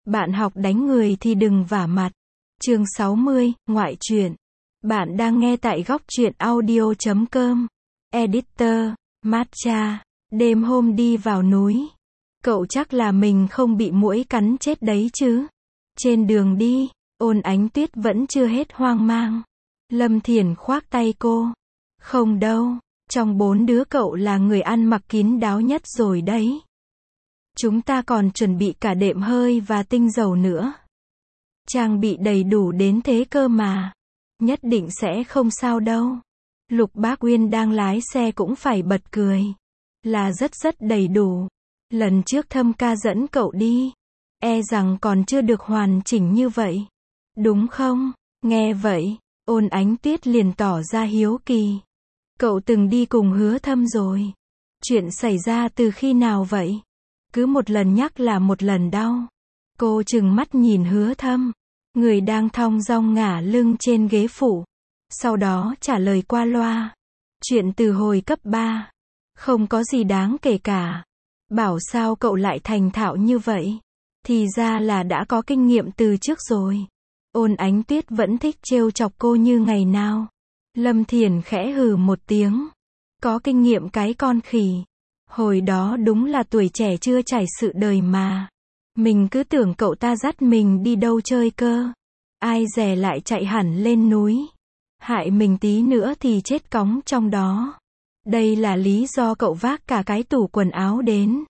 Bạn học đánh người thì đừng vả mặt. Chương 60, ngoại truyện. Bạn đang nghe tại góc truyện audio.com. Editor, Matcha. Đêm hôm đi vào núi. Cậu chắc là mình không bị muỗi cắn chết đấy chứ. Trên đường đi, Ôn Ánh Tuyết vẫn chưa hết hoang mang. Lâm Thiển khoác tay cô. Không đâu, trong 4 đứa cậu là người ăn mặc kín đáo nhất rồi đấy. Chúng ta còn chuẩn bị cả đệm hơi và tinh dầu nữa. Trang bị đầy đủ đến thế cơ mà. Nhất định sẽ không sao đâu. Lục Bác Uyên đang lái xe cũng phải bật cười. Là rất đầy đủ. Lần trước Thâm ca dẫn cậu đi, e rằng còn chưa được hoàn chỉnh như vậy. Đúng không? Nghe vậy, Ôn Ánh Tuyết liền tỏ ra hiếu kỳ. Cậu từng đi cùng Hứa Thâm rồi. Chuyện xảy ra từ khi nào vậy? Cứ một lần nhắc là một lần đau. Cô trừng mắt nhìn Hứa Thâm, người đang thong dong ngả lưng trên ghế phụ. Sau đó trả lời qua loa. Chuyện từ hồi cấp 3. Không có gì đáng kể cả. Bảo sao cậu lại thành thạo như vậy? Thì ra là đã có kinh nghiệm từ trước rồi. Ôn Ánh Tuyết vẫn thích trêu chọc cô như ngày nào. Lâm Thiển khẽ hừ một tiếng. Có kinh nghiệm cái con khỉ. Hồi đó đúng là tuổi trẻ chưa trải sự đời mà. Mình cứ tưởng cậu ta dắt mình đi đâu chơi cơ. Ai dè lại chạy hẳn lên núi. Hại mình tí nữa thì chết cóng trong đó. Đây là lý do cậu vác cả cái tủ quần áo đến.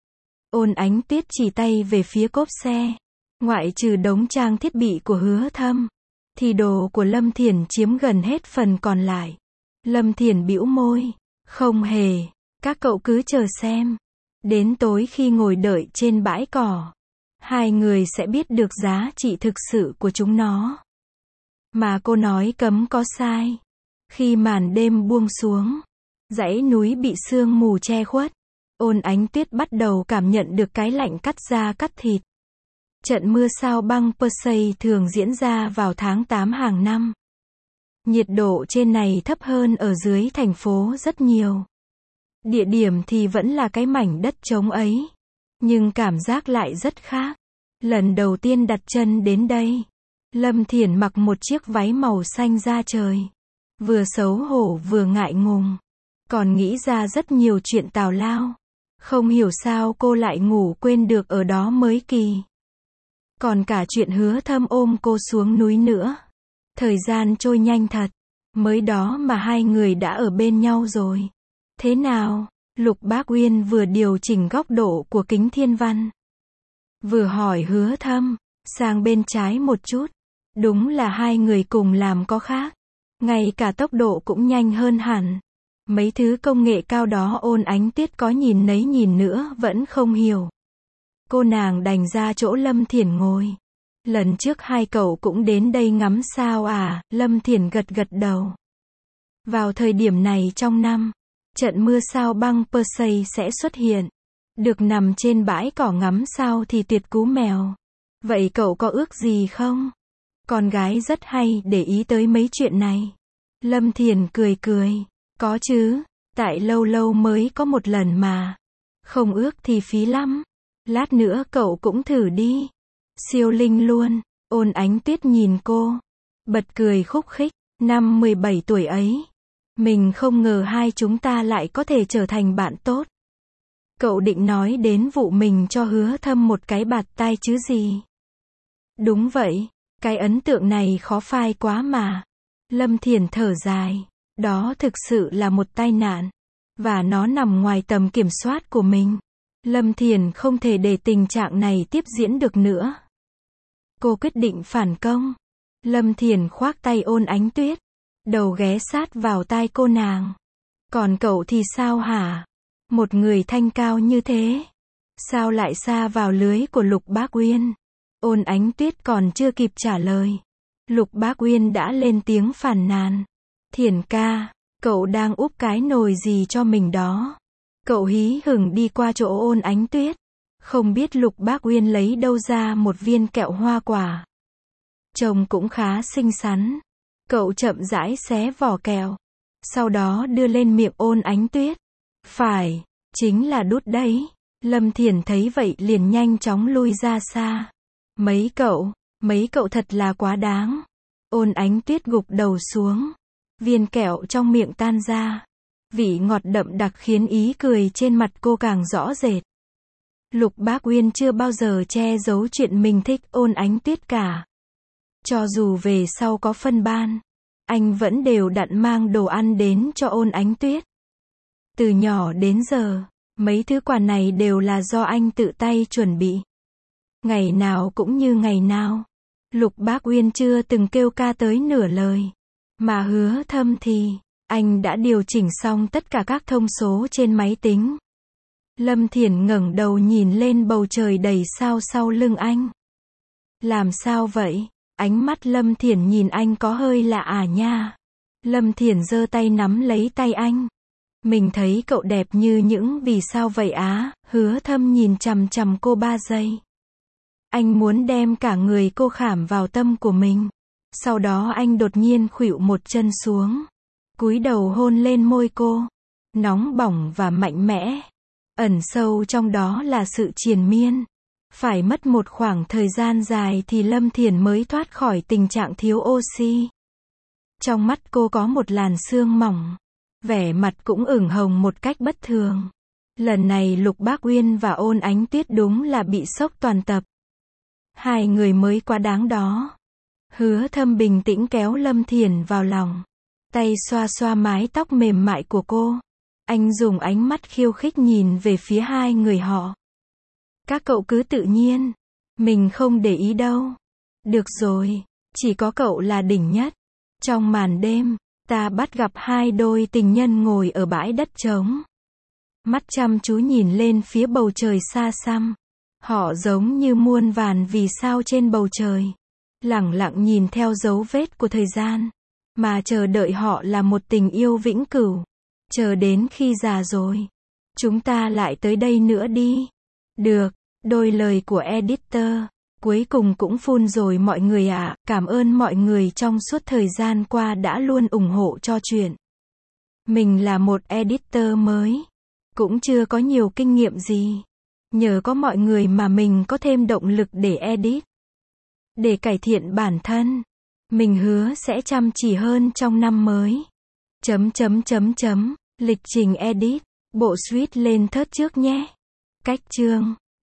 Ôn Ánh Tuyết chỉ tay về phía cốp xe. Ngoại trừ đống trang thiết bị của Hứa Thâm, thì đồ của Lâm Thiển chiếm gần hết phần còn lại. Lâm Thiển bĩu môi. Không hề. Các cậu cứ chờ xem. Đến tối khi ngồi đợi trên bãi cỏ, hai người sẽ biết được giá trị thực sự của chúng nó. Mà cô nói cấm có sai. Khi màn đêm buông xuống, dãy núi bị sương mù che khuất. Ôn Ánh Tuyết bắt đầu cảm nhận được cái lạnh cắt da cắt thịt. Trận mưa sao băng Persei thường diễn ra vào tháng 8 hàng năm. Nhiệt độ trên này thấp hơn ở dưới thành phố rất nhiều. Địa điểm thì vẫn là cái mảnh đất trống ấy. Nhưng cảm giác lại rất khác. Lần đầu tiên đặt chân đến đây, Lâm Thiển mặc một chiếc váy màu xanh da trời. Vừa xấu hổ vừa ngại ngùng. Còn nghĩ ra rất nhiều chuyện tào lao. Không hiểu sao cô lại ngủ quên được ở đó mới kỳ. Còn cả chuyện Hứa Thâm ôm cô xuống núi nữa. Thời gian trôi nhanh thật. Mới đó mà hai người đã ở bên nhau rồi. Thế nào? Lục Bác Uyên vừa điều chỉnh góc độ của kính thiên văn. Vừa hỏi Hứa Thâm. Sang bên trái một chút. Đúng là hai người cùng làm có khác. Ngay cả tốc độ cũng nhanh hơn hẳn. Mấy thứ công nghệ cao đó Ôn Ánh Tuyết có nhìn nấy nhìn nữa vẫn không hiểu. Cô nàng đành ra chỗ Lâm Thiển ngồi. Lần trước hai cậu cũng đến đây ngắm sao à? Lâm Thiển gật đầu. Vào thời điểm này trong năm, trận mưa sao băng Persei sẽ xuất hiện. Được nằm trên bãi cỏ ngắm sao thì tuyệt cú mèo. Vậy cậu có ước gì không? Con gái rất hay để ý tới mấy chuyện này. Lâm Thiển cười. Có chứ, tại lâu lâu mới có một lần mà. Không ước thì phí lắm. Lát nữa cậu cũng thử đi. Siêu linh luôn. Ôn Ánh Tuyết nhìn cô. Bật cười khúc khích. Năm 17 tuổi ấy. Mình không ngờ hai chúng ta lại có thể trở thành bạn tốt. Cậu định nói đến vụ mình cho Hứa Thâm một cái bạt tai chứ gì? Đúng vậy. Cái ấn tượng này khó phai quá mà. Lâm Thiển thở dài. Đó thực sự là một tai nạn. Và nó nằm ngoài tầm kiểm soát của mình. Lâm Thiển không thể để tình trạng này tiếp diễn được nữa. Cô quyết định phản công. Lâm Thiển khoác tay Ôn Ánh Tuyết. Đầu ghé sát vào tai cô nàng. Còn cậu thì sao hả? Một người thanh cao như thế. Sao lại sa vào lưới của Lục Bác Uyên? Ôn Ánh Tuyết còn chưa kịp trả lời. Lục Bác Uyên đã lên tiếng phàn nàn. Thiển ca, cậu đang úp cái nồi gì cho mình đó? Cậu hí hửng đi qua chỗ Ôn Ánh Tuyết. Không biết Lục Bác Uyên lấy đâu ra một viên kẹo hoa quả. Trông cũng khá xinh xắn. Cậu chậm rãi xé vỏ kẹo. Sau đó đưa lên miệng Ôn Ánh Tuyết. Phải, chính là đút đấy. Lâm Thiển thấy vậy liền nhanh chóng lui ra xa. Mấy cậu thật là quá đáng. Ôn Ánh Tuyết gục đầu xuống. Viên kẹo trong miệng tan ra. Vị ngọt đậm đặc khiến ý cười trên mặt cô càng rõ rệt. Lục Bác Uyên chưa bao giờ che giấu chuyện mình thích Ôn Ánh Tuyết cả. Cho dù về sau có phân ban, anh vẫn đều đặn mang đồ ăn đến cho Ôn Ánh Tuyết. Từ nhỏ đến giờ, mấy thứ quà này đều là do anh tự tay chuẩn bị. Ngày nào cũng như ngày nào. Lục Bác Uyên chưa từng kêu ca tới nửa lời. Mà Hứa Thâm thì, anh đã điều chỉnh xong tất cả các thông số trên máy tính. Lâm Thiển ngẩng đầu nhìn lên bầu trời đầy sao sau lưng anh. Làm sao vậy? Ánh mắt Lâm Thiển nhìn anh có hơi lạ à nha. Lâm Thiển giơ tay nắm lấy tay anh. Mình thấy cậu đẹp như những vì sao vậy á? Hứa Thâm nhìn chằm chằm cô 3 giây. Anh muốn đem cả người cô khảm vào tâm của mình. Sau đó anh đột nhiên khuỵu một chân xuống. Cúi đầu hôn lên môi cô. Nóng bỏng và mạnh mẽ. Ẩn sâu trong đó là sự triền miên. Phải mất một khoảng thời gian dài thì Lâm Thiển mới thoát khỏi tình trạng thiếu oxy. Trong mắt cô có một làn sương mỏng. Vẻ mặt cũng ửng hồng một cách bất thường. Lần này Lục Bác Uyên và Ôn Ánh Tuyết đúng là bị sốc toàn tập. Hai người mới quá đáng đó. Hứa Thâm bình tĩnh kéo Lâm Thiển vào lòng. Tay xoa xoa mái tóc mềm mại của cô. Anh dùng ánh mắt khiêu khích nhìn về phía hai người họ. Các cậu cứ tự nhiên. Mình không để ý đâu. Được rồi, chỉ có cậu là đỉnh nhất. Trong màn đêm, ta bắt gặp hai đôi tình nhân ngồi ở bãi đất trống. Mắt chăm chú nhìn lên phía bầu trời xa xăm. Họ giống như muôn vàn vì sao trên bầu trời. Lẳng lặng nhìn theo dấu vết của thời gian. Mà chờ đợi họ là một tình yêu vĩnh cửu. Chờ đến khi già rồi. Chúng ta lại tới đây nữa đi. Được, đôi lời của editor. Cuối cùng cũng phun rồi mọi người ạ. Cảm ơn mọi người trong suốt thời gian qua đã luôn ủng hộ cho chuyện. Mình là một editor mới. Cũng chưa có nhiều kinh nghiệm gì. Nhờ có mọi người mà mình có thêm động lực để edit. Để cải thiện bản thân. Mình hứa sẽ chăm chỉ hơn trong năm mới. Lịch trình edit. Bộ suite lên thớt trước nhé. Cách chương.